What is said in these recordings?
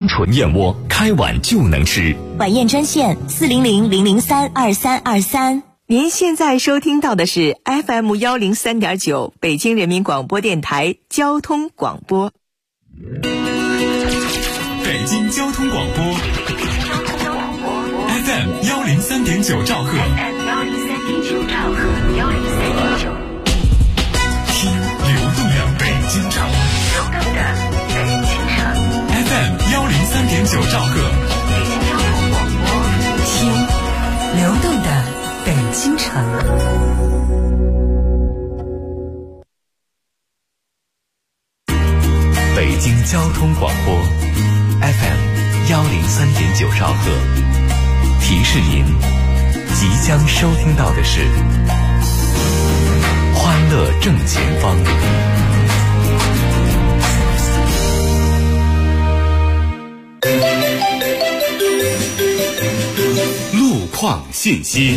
纯燕窝，开碗就能吃。 晚宴专线400-003-2323。 您现在收听到的是 FM103.9 北京人民广播电台交通广播。 北京交通广播 FM103.9 兆赫，听流动的北京城，FM103.9 兆赫， 听流动的北京城。 北京交通广播 FM103.9 兆赫，提示您即将收听到的是欢乐正前方。路况信息。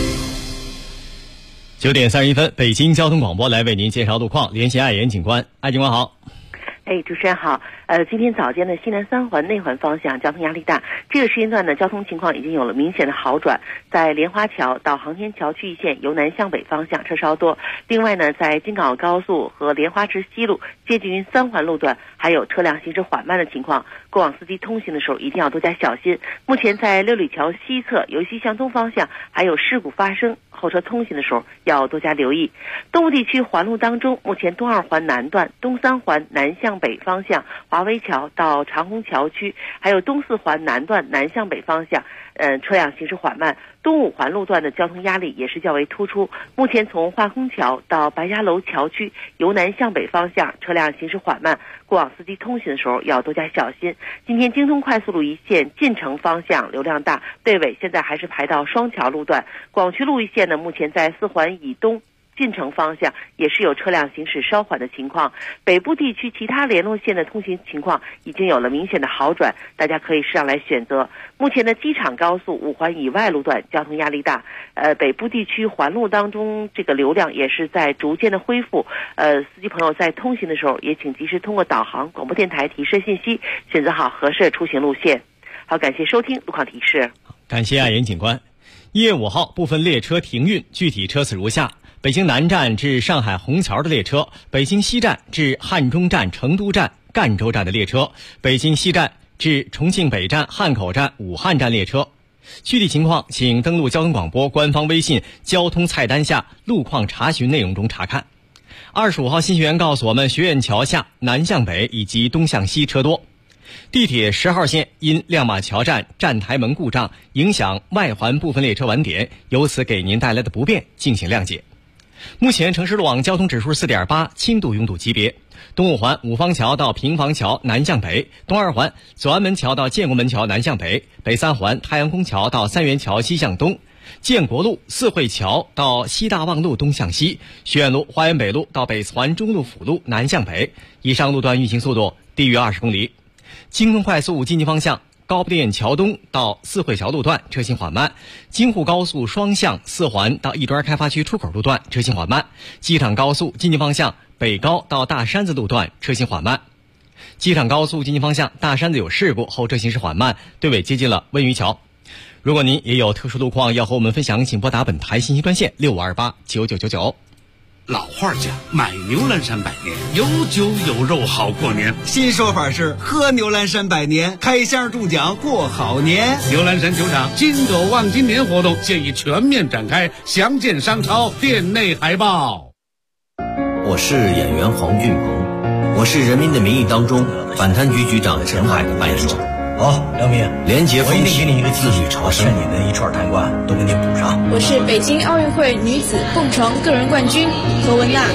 9点31分，北京交通广播来为您介绍路况，连线艾岩警官。艾警官好。 主持人好。今天早间的西南三环内环方向交通压力大，这个时间段呢，交通情况已经有了明显的好转。在莲花桥到航天桥区域线由南向北方向车稍多，另外呢，在京港澳高速和莲花池西路接近于三环路段还有车辆行驶缓慢的情况，过往司机通行的时候一定要多加小心。目前在六里桥西侧由西向东方向还有事故发生，后车通行的时候要多加留意。东部地区环路当中，目前东二环南段、东三环南向北方向华威桥到长虹桥区，还有东四环南段南向北方向车辆行驶缓慢。东五环路段的交通压力也是较为突出，目前从化空桥到白鸭楼桥区由南向北方向车辆行驶缓慢，过往司机通行的时候要多加小心。今天京通快速路一线进城方向流量大，队尾现在还是排到双桥路段。广渠路一线呢，目前在四环以东进城方向也是有车辆行驶稍缓的情况。北部地区其他联络线的通行情况已经有了明显的好转，大家可以适当来选择。目前的机场高速五环以外路段交通压力大，北部地区环路当中这个流量也是在逐渐的恢复。司机朋友在通行的时候也请及时通过导航广播电台提示信息，选择好合适的出行路线。好，感谢收听路况提示。 感谢艾岩警官。1月5号部分列车停运，具体车次如下：北京南站至上海虹桥的列车，北京西站至汉中站、成都站、赣州站的列车，北京西站至重庆北站、汉口站、武汉站列车。具体情况请登录交通广播官方微信交通菜单下路况查询内容中查看。25号信息员告诉我们，学院桥下南向北以及东向西车多。地铁10号线因亮马桥站站台门故障影响外环部分列车晚点，由此给您带来的不便敬请谅解。目前城市路网交通指数 4.8， 轻度拥堵级别。东五环五方桥到平房桥南向北，东二环左安门桥到建国门桥南向北，北三环太阳宫桥到三元桥西向东，建国路四惠桥到西大望路东向西，学院路花园北路到北四环中路辅路南向北。以上路段运行速度低于20公里。京通快速进京方向高碑店桥东到四惠桥路段车行缓慢，京沪高速双向四环到亦庄开发区出口路段车行缓慢，机场高速进京方向北高到大山子路段车行缓慢。机场高速进京方向大山子有事故，后车行驶缓慢，队尾接近了温榆桥。如果您也有特殊路况要和我们分享，请拨打本台信息专线65289999。 老话讲，买牛栏山百年，有酒有肉好过年。 新说法是喝牛栏山百年，开箱中奖过好年。 牛栏山球场金狗望金年活动现已全面展开，详见商超店内海报。 我是演员黄俊鹏，我是《人民的名义》当中反贪局局长陈海的扮演者。 好，梁明， 廉洁风气， 我一定给你一个自律朝圣， 把欠你的一串贪官都给你补上。 我是北京奥运会女子蹦床个人冠军何文娜。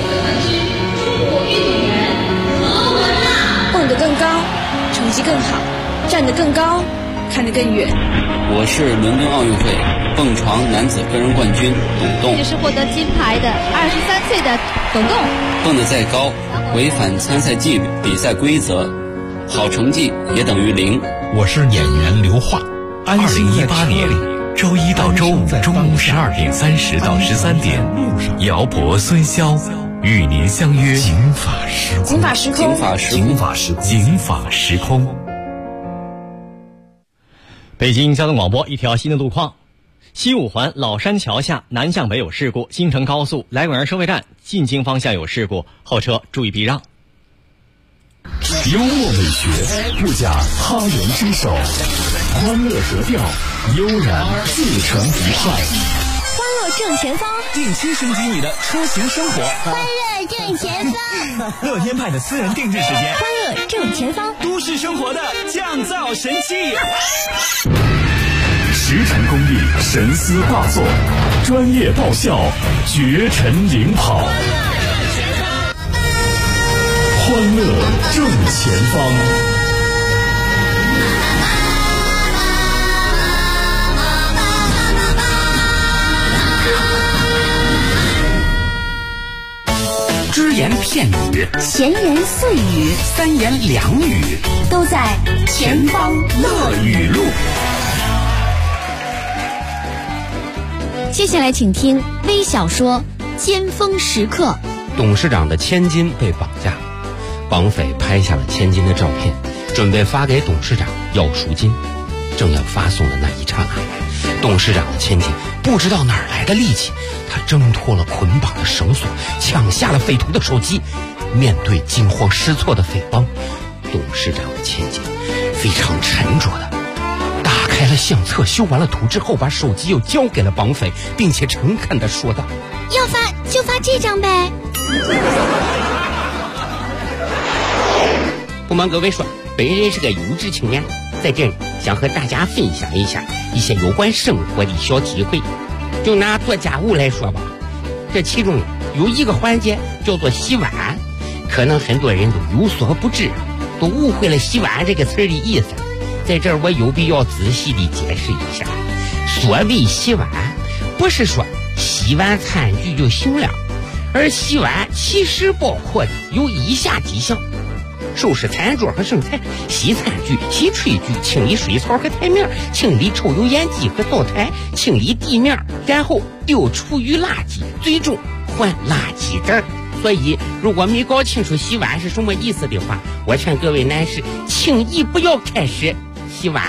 蹦得更高，成绩更好，站得更高，看得更远。 我是伦敦奥运会蹦床男子个人冠军董栋。 也是获得金牌的23岁的董栋。 蹦得再高，违反参赛纪律、比赛规则，好成绩也等于0。 我是演员刘桦。2018年周一到周五中午12点30到13点，姚博、孙潇与您相约警法时空。 警法时空。 警法时空。 北京交通广播一条新的路况：西五环老山桥下南向北有事故，京承高速来广园收费站进京方向有事故，后车注意避让。 幽默美学，不假他人之手，欢乐格调，悠然自成一派。 欢乐正前方， 定期升级你的出行生活。 欢乐正前方， 乐天派的私人定制时间。 欢乐正前方， 都市生活的降噪神器。石城工艺神思画作，专业爆笑，绝尘领跑。欢乐正前方。 只言片语， 闲言碎语， 三言两语， 都在前方乐语录。 接下来请听微小说《尖峰时刻》。 董事长的千金被绑架，绑匪拍下了千金的照片，准备发给董事长要赎金。正要发送的那一刹那，董事长的千金不知道哪儿来的力气，他挣脱了捆绑的绳索，抢下了匪徒的手机。面对惊慌失措的匪帮，董事长的千金非常沉着的打开了相册，修完了图之后，把手机又交给了绑匪，并且诚恳地说道： 要发就发这张呗。 不瞒各位说，本人是个有志青年，在这里想和大家分享一下一些有关生活的小体会。就拿做家务来说吧，这其中有一个环节叫做洗碗，可能很多人都有所不知，都误会了洗碗这个词的意思。在这儿我有必要仔细地解释一下，所谓洗碗不是说洗完餐具就行了，而洗碗其实包括的有以下几项：收拾餐桌和剩菜，洗餐具，洗炊具，清理水槽和台面，清理抽油烟机和灶台，清理地面，然后丢厨余垃圾，最终换垃圾袋。所以如果没搞清楚洗碗是什么意思的话，我劝各位男士轻易不要开始洗碗。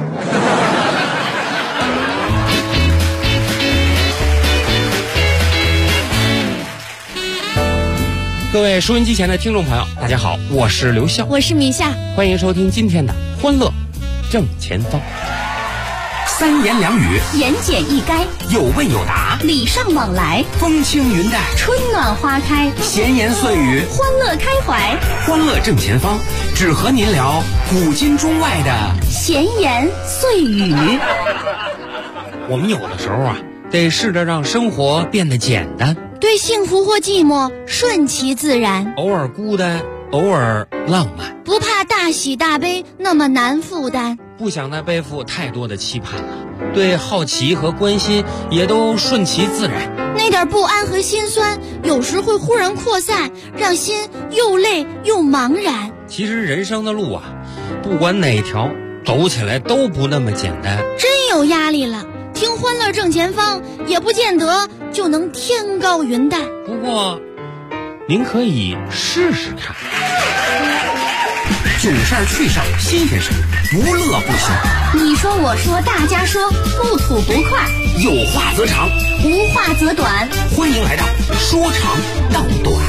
各位收音机前的听众朋友，大家好，我是刘笑， 我是米夏， 欢迎收听今天的欢乐正前方。三言两语， 言简意赅， 有问有答， 礼尚往来， 风轻云淡， 春暖花开， 闲言碎语， 欢乐开怀。 欢乐正前方，只和您聊古今中外的闲言碎语。 我们有的时候得试着让生活变得简单， 对幸福或寂寞顺其自然， 偶尔孤单，偶尔浪漫， 不怕大喜大悲那么难负担， 不想再背负太多的期盼了，对好奇和关心也都顺其自然。 那点不安和心酸有时会忽然扩散，让心又累又茫然。 其实人生的路不管哪条走起来都不那么简单， 真有压力了，听欢乐正前方也不见得就能天高云淡。 不过您可以试试看，囧事儿趣事儿新鲜事儿，不乐不行。 你说我说大家说，不吐不快， 有话则长， 无话则短。 欢迎来到说长道短。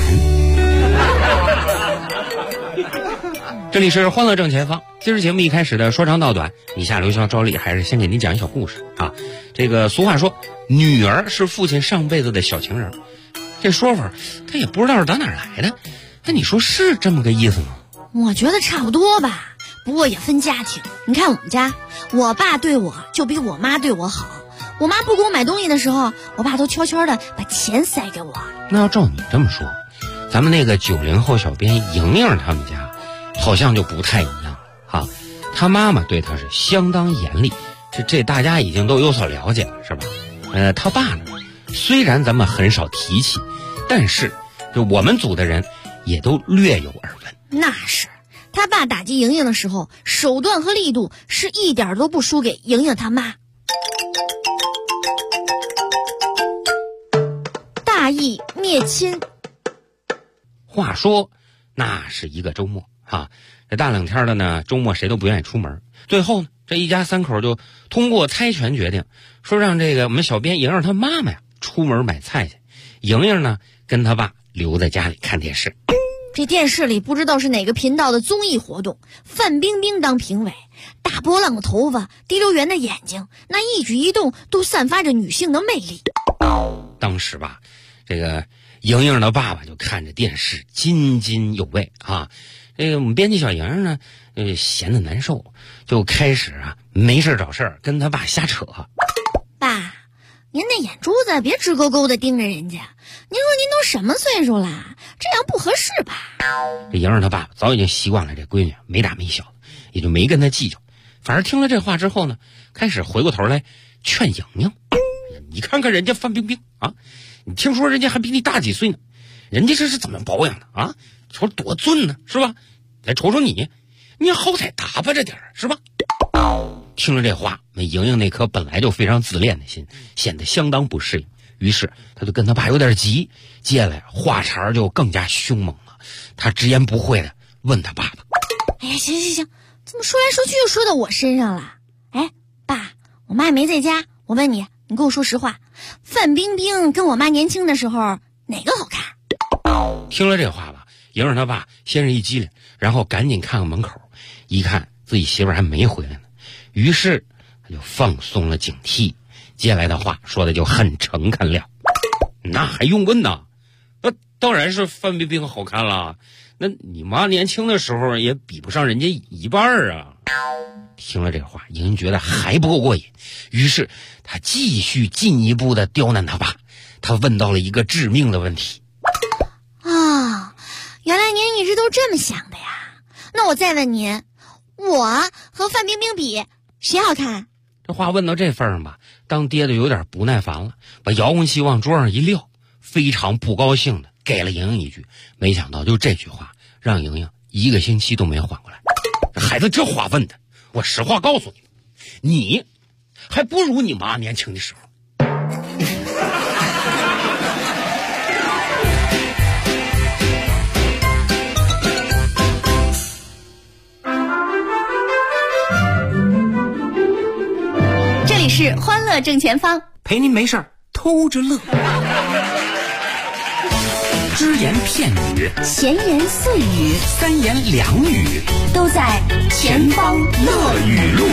这里是欢乐正前方，今儿节目一开始的说长道短，以下刘笑照例还是先给您讲一小故事啊。这个俗话说，女儿是父亲上辈子的小情人，这说法他也不知道是打哪儿来的，那你说是这么个意思吗？ 我觉得差不多吧，不过也分家庭。你看我们家，我爸对我就比我妈对我好，我妈不给我买东西的时候，我爸都悄悄的把钱塞给我。 那要照你这么说，咱们那个90后小编莹莹他们家好像就不太一样啊。他妈妈对他是相当严厉，这大家已经都有所了解了，是吧？他爸呢，虽然咱们很少提起，但是就我们组的人也都略有耳闻。 那是，他爸打击莹莹的时候，手段和力度是一点都不输给莹莹他妈。大义灭亲。 话说，那是一个周末这大冷天的呢，周末谁都不愿意出门。最后呢， 这一家三口就通过猜拳决定，说让这个我们小编莹莹她妈妈呀出门买菜去，莹莹呢跟她爸留在家里看电视。 这电视里不知道是哪个频道的综艺活动，范冰冰当评委，大波浪的头发，滴溜圆的眼睛，那一举一动都散发着女性的魅力。 当时吧，这个莹莹的爸爸就看着电视津津有味啊。这个我们编辑小莹呢，闲得难受，就开始没事找事跟他爸瞎扯。 爸，您那眼珠子别直勾勾的盯着人家，您说您都什么岁数了，这样不合适吧？ 这莹莹他爸爸早已经习惯了这闺女没大没小的，也就没跟他计较。反而听了这话之后呢，开始回过头来劝莹莹，你看看人家范冰冰啊，你听说人家还比你大几岁呢，人家这是怎么保养的啊？瞅多俊呢，是吧？再瞅瞅你好歹打扮着点是吧？听了这话，那莹莹那颗本来就非常自恋的心显得相当不适应，于是他就跟他爸有点急，接下来话茬就更加凶猛了。他直言不讳的问他爸爸： 哎呀，行，怎么说来说去又说到我身上了？哎，爸，我妈没在家，我问你，你跟我说实话，范冰冰跟我妈年轻的时候哪个好看？ 听了这话吧，莹莹他爸先是一激灵，然后赶紧看看门口，一看自己媳妇还没回来呢，于是他就放松了警惕，接下来的话说的就很诚恳了。那还用问呢？当然是范冰冰好看了，那你妈年轻的时候也比不上人家一半啊。听了这话，莹莹觉得还不够过瘾，于是他继续进一步的刁难他爸。他问到了一个致命的问题啊，原来您一直都这么想的呀？那我再问您，我和范冰冰比谁好看？ 这话问到这份上吧，当爹的有点不耐烦了，把遥控器往桌上一撂，非常不高兴的给了莹莹一句。没想到就这句话让莹莹1个星期都没缓过来。孩子这话问的，我实话告诉你，你还不如你妈年轻的时候。 这里是欢乐正前方， 陪您没事偷着乐。只言片语， 闲言碎语， 三言两语， 都在前方乐语录。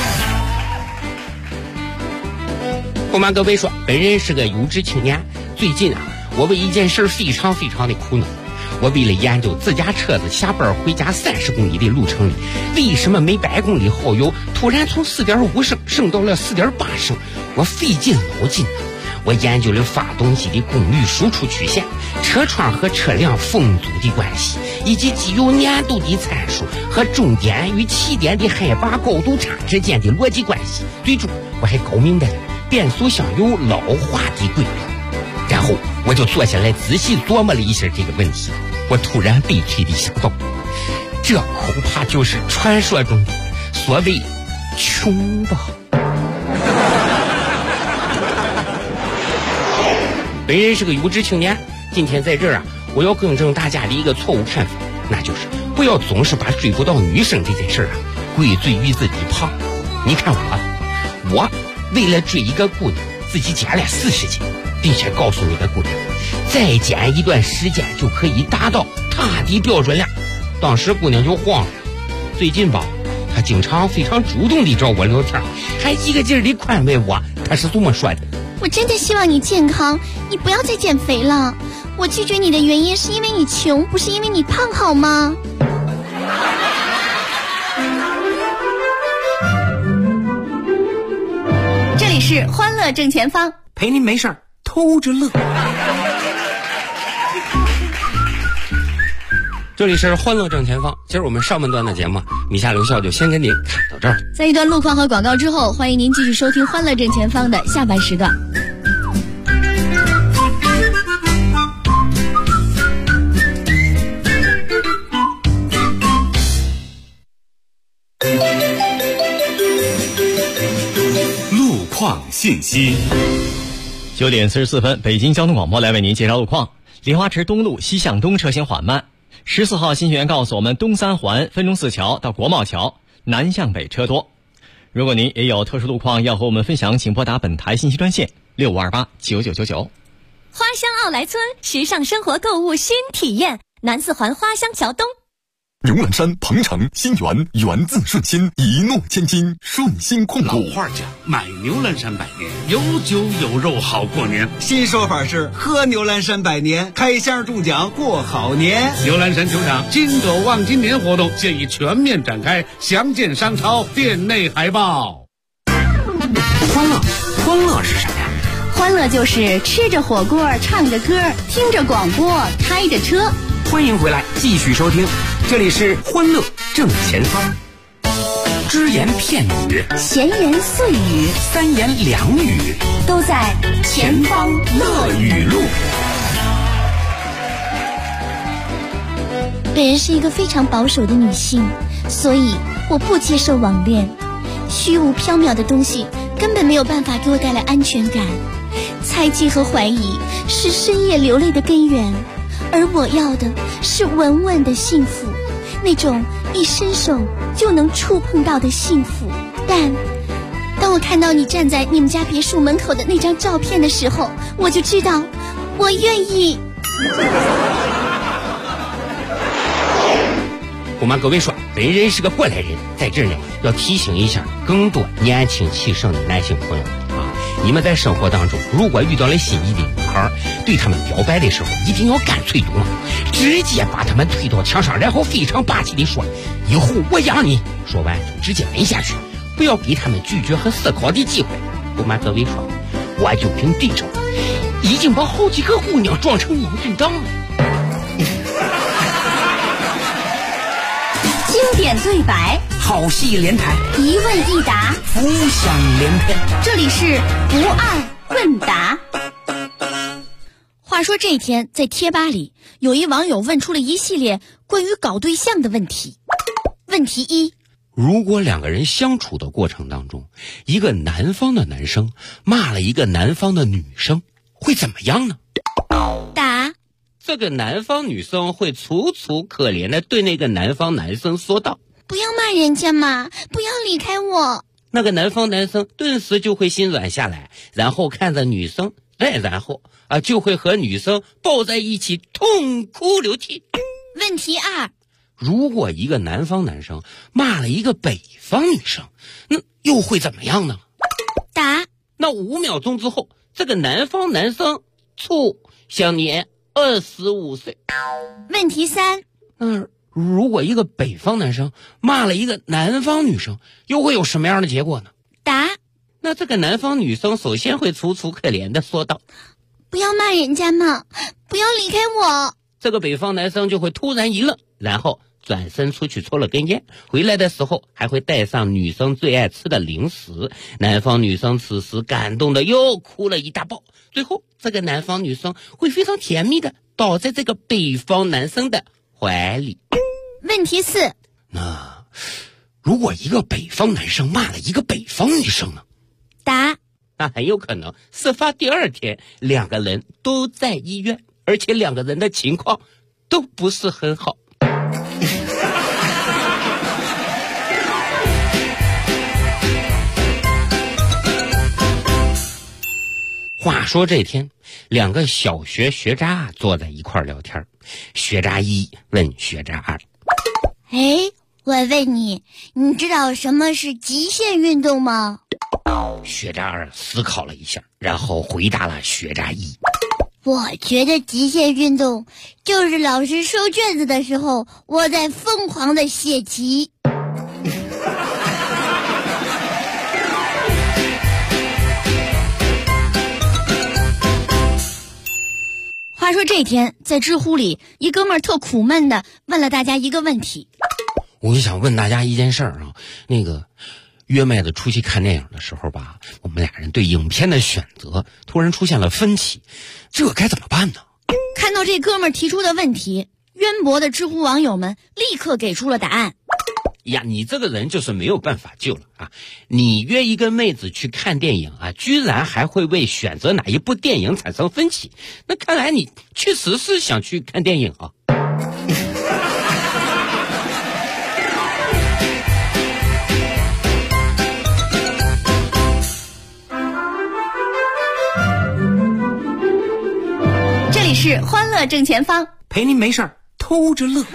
不瞒各位说，本人是个有志青年。最近我为一件事非常的苦恼。我为了研究自家车子下班回家30公里的路程里，为什么每100公里耗油突然从4.5升升到了4.8升，我费尽脑筋。我研究了发动机的功率输出曲线、车窗和车辆风阻的关系，以及机油粘度的参数和终点与起点的海拔高度差之间的逻辑关系。最终我还搞明白了变速箱有老化的规律。然后我就坐下来仔细琢磨了一下这个问题，我突然悲催地想到，这恐怕就是传说中的所谓穷吧。本人是个有志青年，今天在这儿我要更正大家的一个错误看法，那就是不要总是把追不到女生这件事归罪于自己胖。你看我为了追一个姑娘，自己减了40斤，并且告诉那个姑娘，再减一段时间就可以达到她的标准量。当时姑娘就慌了。最近吧，她经常非常主动地找我聊天，还一个劲儿地宽慰我。她是这么说的： 我真的希望你健康，你不要再减肥了。我拒绝你的原因是因为你穷，不是因为你胖，好吗？ 这里是欢乐正前方， 陪您没事偷着乐。 这里是欢乐正前方。今儿我们上半段的节目，米夏留校就先跟您看到这儿。 在一段路况和广告之后，欢迎您继续收听欢乐正前方的下半时段。 路况信息。 9点44分，北京交通广播来为您介绍路况。莲花池东路西向东车行缓慢。14号新学员告诉我们，东三环分钟寺桥到国贸桥南向北车多。 如果您也有特殊路况要和我们分享，请拨打本台信息专线65289999。 花乡奥莱村，时尚生活购物新体验，南四环花乡桥东。 牛栏山鹏城新源，源自顺心，一诺千金，顺心控股。 老话讲，买牛栏山百年，有酒有肉好过年。 新说法是喝牛栏山百年，开箱中奖过好年。 牛栏山球场金狗望金年活动现已全面展开，详见商超店内海报。 欢乐是啥呀？ 欢乐就是吃着火锅，唱着歌，听着广播，开着车。 欢迎回来，继续收听，这里是欢乐正前方。只言片语， 闲言碎语， 三言两语， 都在前方乐语录。本人是一个非常保守的女性，所以我不接受网恋。虚无缥缈的东西根本没有办法给我带来安全感，猜忌和怀疑是深夜流泪的根源，而我要的是稳稳的幸福，那种一伸手就能触碰到的幸福。但当我看到你站在你们家别墅门口的那张照片的时候，我就知道我愿意。 我们各位说，本人是个过来人，在这儿呢要提醒一下更多年轻气盛的男性朋友啊，你们在生活当中如果遇到了心仪的女孩，对他们表白的时候一定要干脆勇，直接把他们推到墙上，然后非常霸气地说以后我养你，说完就直接吻下去，不要给他们拒绝和思考的机会。我们各位说，我就凭这招已经把好几个姑娘撞成脑震荡了。 经典对白， 好戏连台， 一问一答， 浮想联翩。 这里是不二问答。话说这天在贴吧里，有一网友问出了一系列关于搞对象的问题。问题一： 如果两个人相处的过程当中，一个南方的男生骂了一个南方的女生，会怎么样呢？ 答： 这个南方女生会楚楚可怜的对那个南方男生说道： 不要骂人家嘛，不要离开我。 那个南方男生顿时就会心软下来，然后看着女生，然后就会和女生抱在一起痛哭流涕。 问题二： 如果一个南方男生骂了一个北方女生，那又会怎么样呢？ 答： 那5秒钟之后，这个南方男生享年25岁。 问题三： 如果一个北方男生骂了一个南方女生，又会有什么样的结果呢？ 答： 那这个南方女生首先会楚楚可怜的说道： 不要骂人家嘛，不要离开我。 这个北方男生就会突然一愣，然后转身出去抽了根烟，回来的时候还会带上女生最爱吃的零食。南方女生此时感动的又哭了一大包，最后这个南方女生会非常甜蜜的倒在这个北方男生的怀里。 问题四： 那如果一个北方男生骂了一个北方女生呢？ 答： 那很有可能事发第2天两个人都在医院，而且两个人的情况都不是很好。话说这天，两个小学学渣坐在一块聊天，学渣一问学渣二： 我问你，你知道什么是极限运动吗？ 学渣二思考了一下，然后回答了学渣一： 我觉得极限运动就是老师收卷子的时候，我在疯狂的写题。 话说这天在知乎里，一哥们儿特苦闷的问了大家一个问题。 我就想问大家一件事啊，那个约妹子出去看电影的时候吧，我们俩人对影片的选择突然出现了分歧，这该怎么办呢？ 看到这哥们儿提出的问题，渊博的知乎网友们立刻给出了答案。 呀，你这个人就是没有办法救了啊！你约一个妹子去看电影啊，居然还会为选择哪一部电影产生分歧，那看来你确实是想去看电影啊。 是欢乐正前方， 陪您没事儿偷着乐。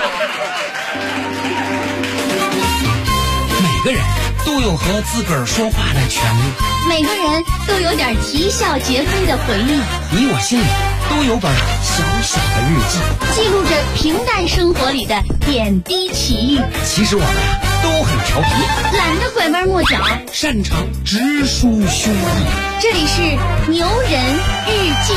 每个人都有和自个儿说话的权利， 每个人都有点啼笑皆非的回忆， 你我心里都有本小小的日记， 记录着平淡生活里的点滴奇遇。 其实我们都很调皮， 懒得拐弯抹角， 擅长直抒胸臆。 这里是牛人日记。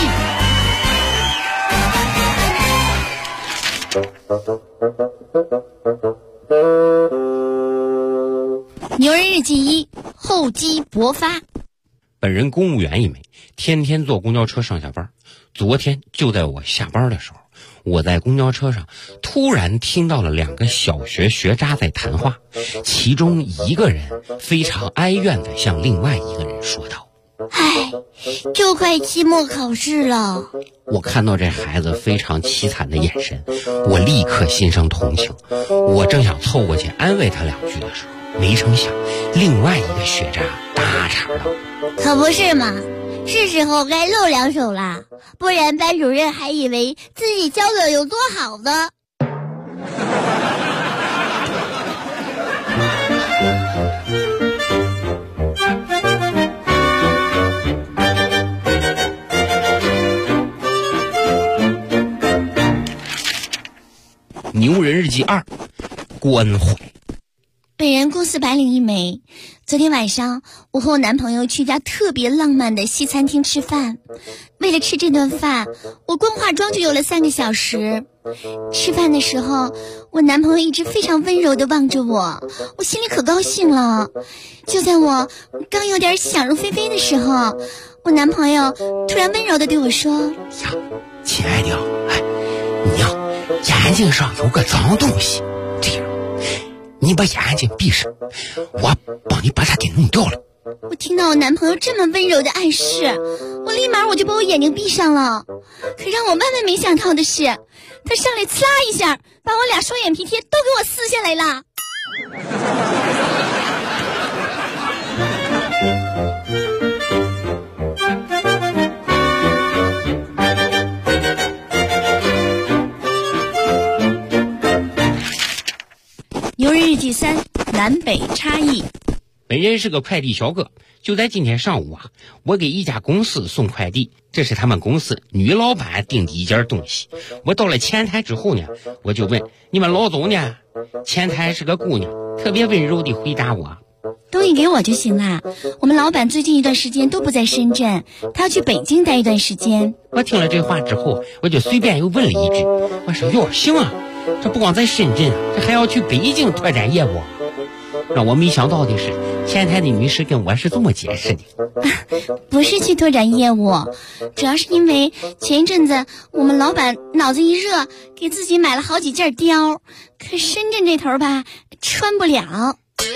牛人日记一，厚积薄发。 本人公务员一枚，天天坐公交车上下班。昨天就在我下班的时候，我在公交车上突然听到了2个小学学渣在谈话，其中一个人非常哀怨地向另外一个人说道： 唉，就快期末考试了。 我看到这孩子非常凄惨的眼神，我立刻心生同情。我正想凑过去安慰他2句的时候，没成想另外一个学渣搭茬道： 可不是嘛，是时候该露2手了，不然班主任还以为自己教的有多好呢。 牛人日记2，关怀。 本人公司白领一枚。昨天晚上，我和我男朋友去一家特别浪漫的西餐厅吃饭。为了吃这顿饭，我光化妆就有了3个小时。吃饭的时候，我男朋友一直非常温柔地望着我，我心里可高兴了。就在我刚有点想入非非的时候，我男朋友突然温柔地对我说： 呀，亲爱的，你呀，眼睛上有个脏东西，这样你把眼睛闭上，我帮你把它给弄掉了。 我听到我男朋友这么温柔的暗示，我立马就把我眼睛闭上了。可让我万万没想到的是，他上来呲啦一下，把我俩双眼皮贴都给我撕下来了。牛人日记3，南北差异。 本人是个快递小哥，就在今天上午我给一家公司送快递，这是他们公司女老板订的一件东西。我到了前台之后呢，我就问你们老总呢？前台是个姑娘，特别温柔地回答我： 东西给我就行了。我们老板最近一段时间都不在深圳，他要去北京待一段时间。 我听了这话之后，我就随便又问了一句，我说哟，行啊，这不光在深圳，这还要去北京拓展业务。让我没想到的是，前台的女士跟我是这么解释的： 不是去拓展业务，主要是因为前一阵子我们老板脑子一热，给自己买了好几件貂，可深圳这头吧穿不了。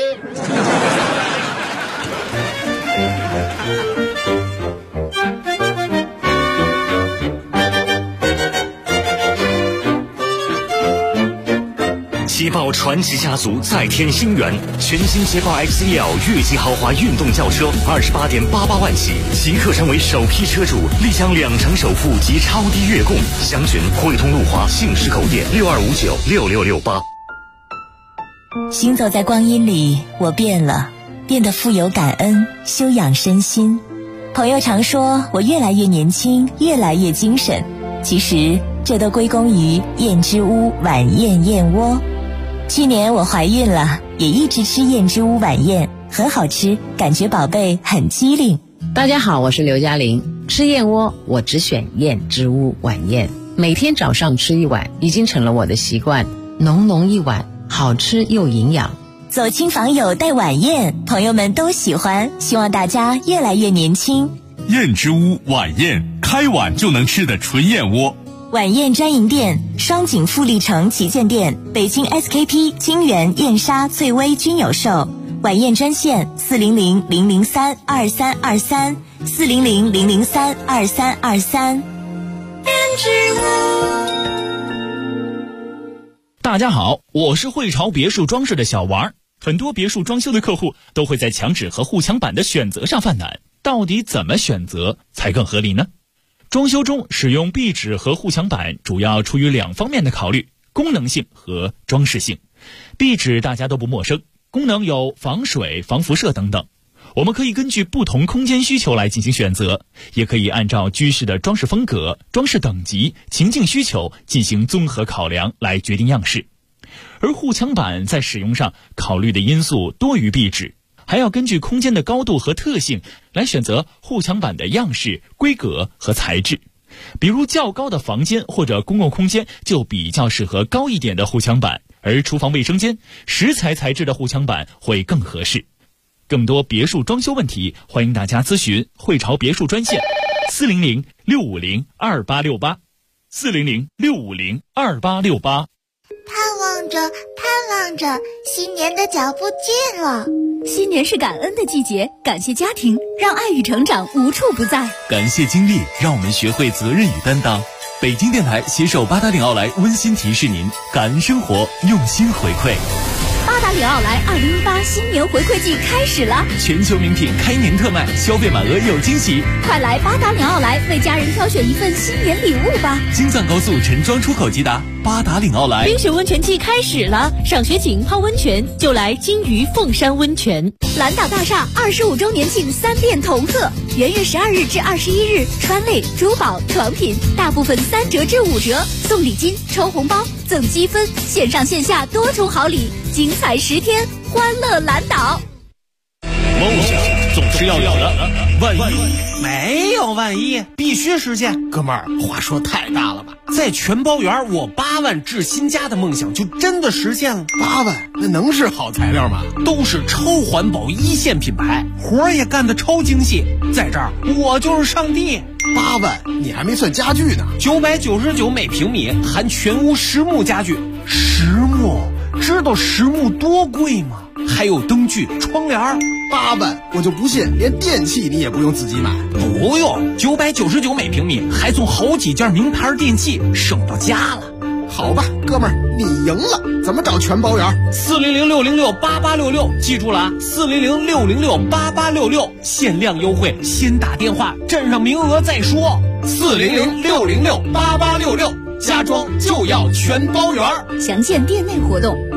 捷豹传奇家族再添新元，全新捷豹 XEL 越级豪华运动轿车，28.88万起，即刻成为首批车主，立享2成首付及超低月供。详询汇通路华信实购店62596668。 行走在光阴里，我变了，变得富有感恩，修养身心。朋友常说我越来越年轻，越来越精神，其实这都归功于燕之屋晚宴燕窝。去年我怀孕了，也一直吃燕之屋晚宴，很好吃，感觉宝贝很机灵。 大家好，我是刘嘉玲。吃燕窝我只选燕之屋晚宴，每天早上吃一碗已经成了我的习惯，浓浓一碗，好吃又营养。 走亲访友带晚宴，朋友们都喜欢，希望大家越来越年轻。 燕之屋晚宴，开碗就能吃的纯燕窝。 晚宴专营店：双井富力城旗舰店、北京 SKP、金源、燕莎、翠微均有售。晚宴专线400-003-2323 400-003-2323。 大家好，我是汇潮别墅装饰的小王。很多别墅装修的客户都会在墙纸和护墙板的选择上犯难，到底怎么选择才更合理呢？ 装修中使用壁纸和护墙板主要出于2方面的考虑：功能性和装饰性。壁纸大家都不陌生，功能有防水、防辐射等等。我们可以根据不同空间需求来进行选择，也可以按照居室的装饰风格、装饰等级、情境需求进行综合考量来决定样式。而护墙板在使用上考虑的因素多于壁纸，还要根据空间的高度和特性来选择护墙板的样式、规格和材质。比如较高的房间或者公共空间就比较适合高一点的护墙板，而厨房卫生间石材材质的护墙板会更合适。更多别墅装修问题，欢迎大家咨询汇潮别墅专线400-650-2868 400-650-2868。 盼望着，新年的脚步近了。 新年是感恩的季节，感谢家庭，让爱与成长无处不在； 感谢经历，让我们学会责任与担当。北京电台携手八达岭奥莱温馨提示您：感恩生活，用心回馈。 八达岭奥莱2018新年回馈季开始了， 全球名品开年特卖，消费满额有惊喜。 快来八达岭奥莱为家人挑选一份新年礼物吧！ 京藏高速陈庄出口即达，八达岭奥莱。 冰雪温泉季开始了，赏雪景泡温泉就来金鱼凤山温泉。蓝岛大厦25周年庆3变同贺，元月12日至21日，穿类、珠宝、床品大部分3折至5折，送礼金、抽红包、赠积分，线上线下多重好礼，精彩10天，欢乐蓝岛。 梦想总是要有的，万一没有万一，必须实现。哥们儿，话说太大了吧？在全包园，我8万置新家的梦想就真的实现了。 8万，那能是好材料吗？ 都是超环保1线品牌，活儿也干得超精细。在这儿，我就是上帝。 8万，你还没算家具呢。 999每平米，含全屋实木家具。实木，知道实木多贵吗？还有灯具、窗帘。 8万，我就不信连电器你也不用自己买。 不用，999每平米，还送好几件名牌电器，省到家了。 好吧，哥们儿，你赢了。怎么找全包圆？400-606-8866，记住了啊，400-606-8866，限量优惠，先打电话，占上名额再说。400-606-8866，家装就要全包圆。 详见店内活动。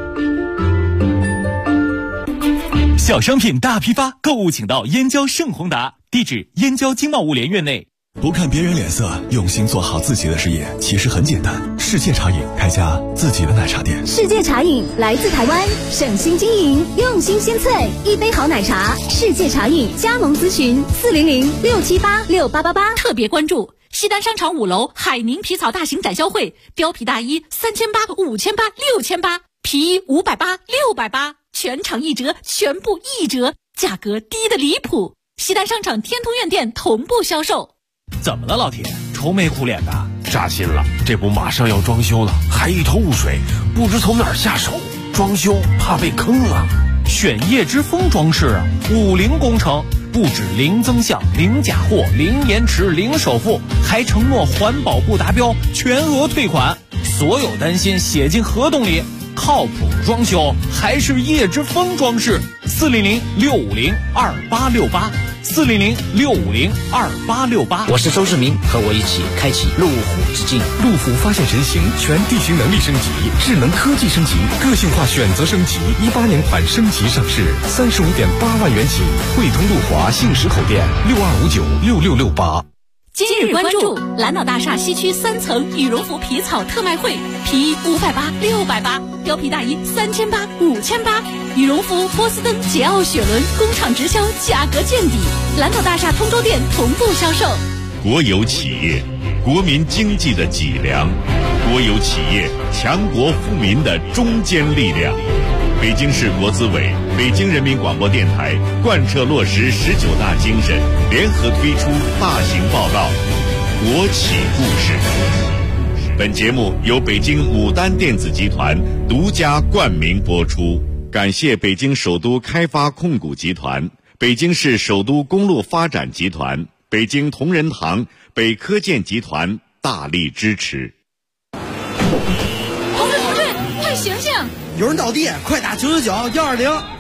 小商品大批发，购物请到燕郊盛宏达，地址燕郊经贸物联院内。 不看别人脸色，用心做好自己的事业，其实很简单。世界茶饮开家自己的奶茶店。 世界茶饮来自台湾，省心经营，用心鲜萃，一杯好奶茶。世界茶饮加盟咨询400-678-6888。特别关注西单商场5楼海宁皮草大型展销会，貂皮大衣3800、5800、6800，皮衣580、680，全场1折，全部1折，价格低得离谱。西单商场天通苑店同步销售。 怎么了，老铁？愁眉苦脸的？ 扎心了，这不马上要装修了，还一头雾水，不知从哪儿下手。装修怕被坑了。 选叶之峰装饰啊，50工程，不止零增项、零假货、零延迟、零首付，还承诺环保不达标全额退款，所有担心写进合同里。靠谱装修还是叶之峰装饰。400-650-2868 400-650-2868。 我是周志明，和我一起开启路虎之境。 路虎发现神行，全地形能力升级，智能科技升级，个性化选择升级。18年款升级上市，35.8万元起。汇通路华信实口店62596668。 今日关注蓝岛大厦西区3层羽绒服皮草特卖会，皮衣580、680，貂皮大衣3800、5800，羽绒服波司登、捷奥雪伦工厂直销，价格见底。蓝岛大厦通州店同步销售。 国有企业，国民经济的脊梁；国有企业，强国富民的中坚力量。北京市国资委、北京人民广播电台贯彻落实19大精神，联合推出大型报告《国企故事》。本节目由北京牡丹电子集团独家冠名播出，感谢北京首都开发控股集团、北京市首都公路发展集团、北京同仁堂、北科建集团大力支持。 同志，快醒醒！ 有人倒地，快打999-120。